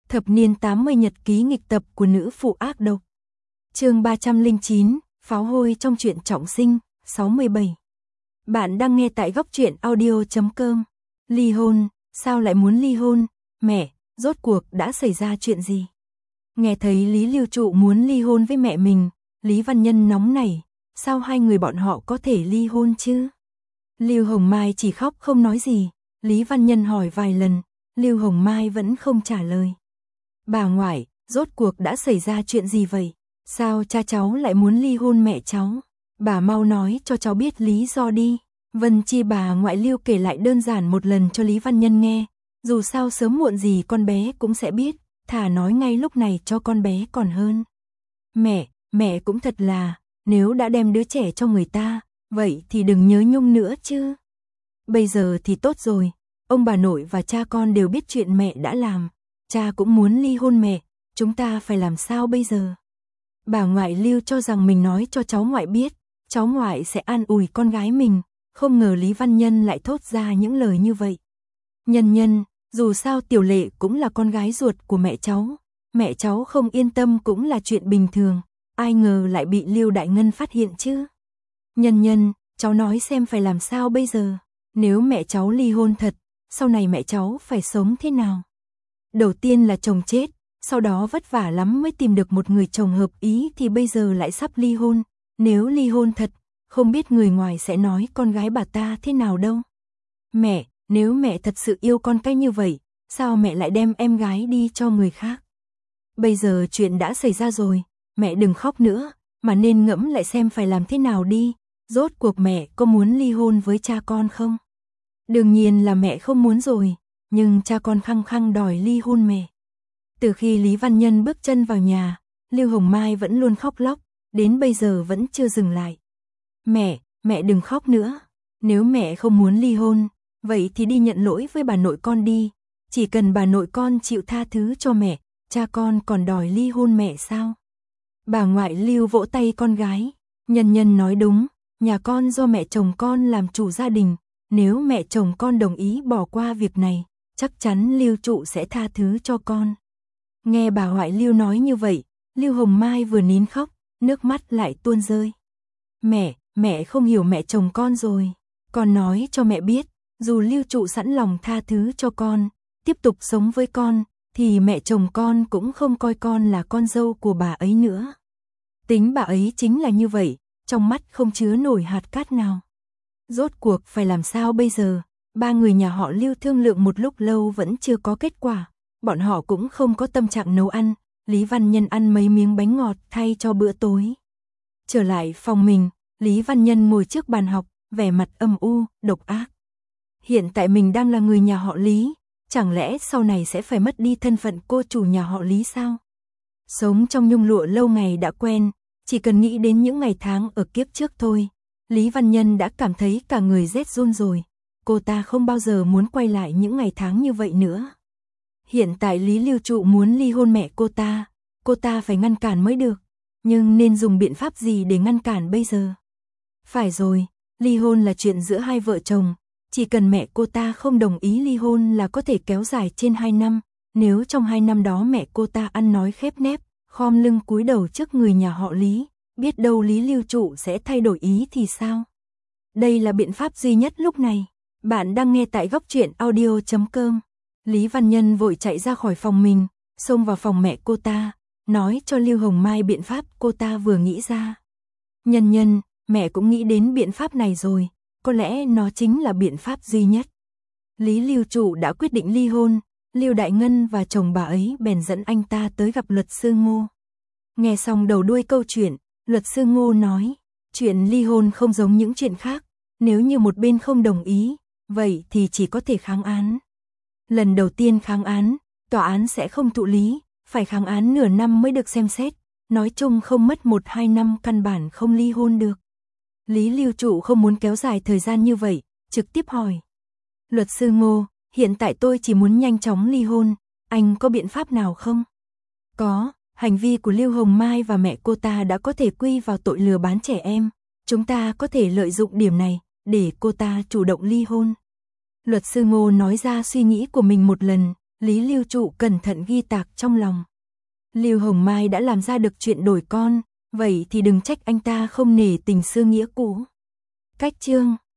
Thập niên 80 nhật ký nghịch tập của nữ phụ ác độc. Chương 309, pháo hôi trong truyện trọng sinh, 67. Bạn đang nghe tại góc truyện audio.com. Ly hôn, sao lại muốn ly hôn? Mẹ, rốt cuộc đã xảy ra chuyện gì? Nghe thấy Lý Lưu Trụ muốn ly hôn với mẹ mình, Lý Văn Nhân nóng nảy, sao hai người bọn họ có thể ly hôn chứ? Lưu Hồng Mai chỉ khóc không nói gì, Lý Văn Nhân hỏi vài lần, Lưu Hồng Mai vẫn không trả lời. Bà ngoại, rốt cuộc đã xảy ra chuyện gì vậy? Sao cha cháu lại muốn ly hôn mẹ cháu? Bà mau nói cho cháu biết lý do đi. Vân Chi bà ngoại Lưu kể lại đơn giản một lần cho Lý Văn Nhân nghe. Dù sao sớm muộn gì con bé cũng sẽ biết, thà nói ngay lúc này cho con bé còn hơn. Mẹ cũng thật là, nếu đã đem đứa trẻ cho người ta, vậy thì đừng nhớ nhung nữa chứ. Bây giờ thì tốt rồi, ông bà nội và cha con đều biết chuyện mẹ đã làm. Cha cũng muốn ly hôn mẹ, chúng ta phải làm sao bây giờ? Bà ngoại Lưu cho rằng mình nói cho cháu ngoại biết, cháu ngoại sẽ an ủi con gái mình, không ngờ Lý Văn Nhân lại thốt ra những lời như vậy. Nhân, dù sao Tiểu Lệ cũng là con gái ruột của mẹ cháu không yên tâm cũng là chuyện bình thường, ai ngờ lại bị Lưu Đại Ngân phát hiện chứ. Nhân, cháu nói xem phải làm sao bây giờ, nếu mẹ cháu ly hôn thật, sau này mẹ cháu phải sống thế nào? Đầu tiên là chồng chết, sau đó vất vả lắm mới tìm được một người chồng hợp ý thì bây giờ lại sắp ly hôn. Nếu ly hôn thật, không biết người ngoài sẽ nói con gái bà ta thế nào đâu. Mẹ, nếu mẹ thật sự yêu con cái như vậy, sao mẹ lại đem em gái đi cho người khác? Bây giờ chuyện đã xảy ra rồi, mẹ đừng khóc nữa, mà nên ngẫm lại xem phải làm thế nào đi. Rốt cuộc mẹ có muốn ly hôn với cha con không? Đương nhiên là mẹ không muốn rồi. Nhưng cha con khăng khăng đòi ly hôn mẹ. Từ khi Lý Văn Nhân bước chân vào nhà, Lưu Hồng Mai vẫn luôn khóc lóc, đến bây giờ vẫn chưa dừng lại. Mẹ đừng khóc nữa. Nếu mẹ không muốn ly hôn, vậy thì đi nhận lỗi với bà nội con đi. Chỉ cần bà nội con chịu tha thứ cho mẹ, cha con còn đòi ly hôn mẹ sao? Bà ngoại Lưu vỗ tay con gái. Nhân nói đúng, nhà con do mẹ chồng con làm chủ gia đình. Nếu mẹ chồng con đồng ý bỏ qua việc này, chắc chắn Lưu Trụ sẽ tha thứ cho con. Nghe bà ngoại Lưu nói như vậy, Lưu Hồng Mai vừa nín khóc, nước mắt lại tuôn rơi. Mẹ không hiểu mẹ chồng con rồi. Con nói cho mẹ biết, dù Lưu Trụ sẵn lòng tha thứ cho con, tiếp tục sống với con, thì mẹ chồng con cũng không coi con là con dâu của bà ấy nữa. Tính bà ấy chính là như vậy, trong mắt không chứa nổi hạt cát nào. Rốt cuộc phải làm sao bây giờ? Ba người nhà họ Lưu thương lượng một lúc lâu vẫn chưa có kết quả. Bọn họ cũng không có tâm trạng nấu ăn. Lý Văn Nhân ăn mấy miếng bánh ngọt thay cho bữa tối. Trở lại phòng mình, Lý Văn Nhân ngồi trước bàn học, vẻ mặt âm u, độc ác. Hiện tại mình đang là người nhà họ Lý, chẳng lẽ sau này sẽ phải mất đi thân phận cô chủ nhà họ Lý sao? Sống trong nhung lụa lâu ngày đã quen, chỉ cần nghĩ đến những ngày tháng ở kiếp trước thôi. Lý Văn Nhân đã cảm thấy cả người rét run rồi. Cô ta không bao giờ muốn quay lại những ngày tháng như vậy nữa. Hiện tại Lý Lưu Trụ muốn ly hôn mẹ cô ta phải ngăn cản mới được. Nhưng nên dùng biện pháp gì để ngăn cản bây giờ? Phải rồi, ly hôn là chuyện giữa hai vợ chồng. Chỉ cần mẹ cô ta không đồng ý ly hôn là có thể kéo dài trên 2 năm. Nếu trong 2 năm đó mẹ cô ta ăn nói khép nép, khom lưng cúi đầu trước người nhà họ Lý, biết đâu Lý Lưu Trụ sẽ thay đổi ý thì sao? Đây là biện pháp duy nhất lúc này. Bạn đang nghe tại góc truyện audio.com. Lý Văn Nhân vội chạy ra khỏi phòng mình, xông vào phòng mẹ cô ta, nói cho Lưu Hồng Mai biện pháp cô ta vừa nghĩ ra. Nhân, mẹ cũng nghĩ đến biện pháp này rồi, có lẽ nó chính là biện pháp duy nhất. Lý Lưu Trụ đã quyết định ly hôn, Lưu Đại Ngân và chồng bà ấy bèn dẫn anh ta tới gặp luật sư Ngô. Nghe xong đầu đuôi câu chuyện, luật sư Ngô nói, chuyện ly hôn không giống những chuyện khác, nếu như một bên không đồng ý, vậy thì chỉ có thể kháng án. Lần đầu tiên kháng án, tòa án sẽ không thụ lý, phải kháng án nửa năm mới được xem xét, nói chung không mất 1-2 năm căn bản không ly hôn được. Lý Lưu Trụ không muốn kéo dài thời gian như vậy, trực tiếp hỏi. Luật sư Ngô, hiện tại tôi chỉ muốn nhanh chóng ly hôn, anh có biện pháp nào không? Có. Hành vi của Lưu Hồng Mai và mẹ cô ta đã có thể quy vào tội lừa bán trẻ em. Chúng ta có thể lợi dụng điểm này để cô ta chủ động ly hôn. Luật sư Ngô nói ra suy nghĩ của mình một lần, Lý Lưu Trụ cẩn thận ghi tạc trong lòng. Lưu Hồng Mai đã làm ra được chuyện đổi con, vậy thì đừng trách anh ta không nể tình xưa nghĩa cũ. Cách chương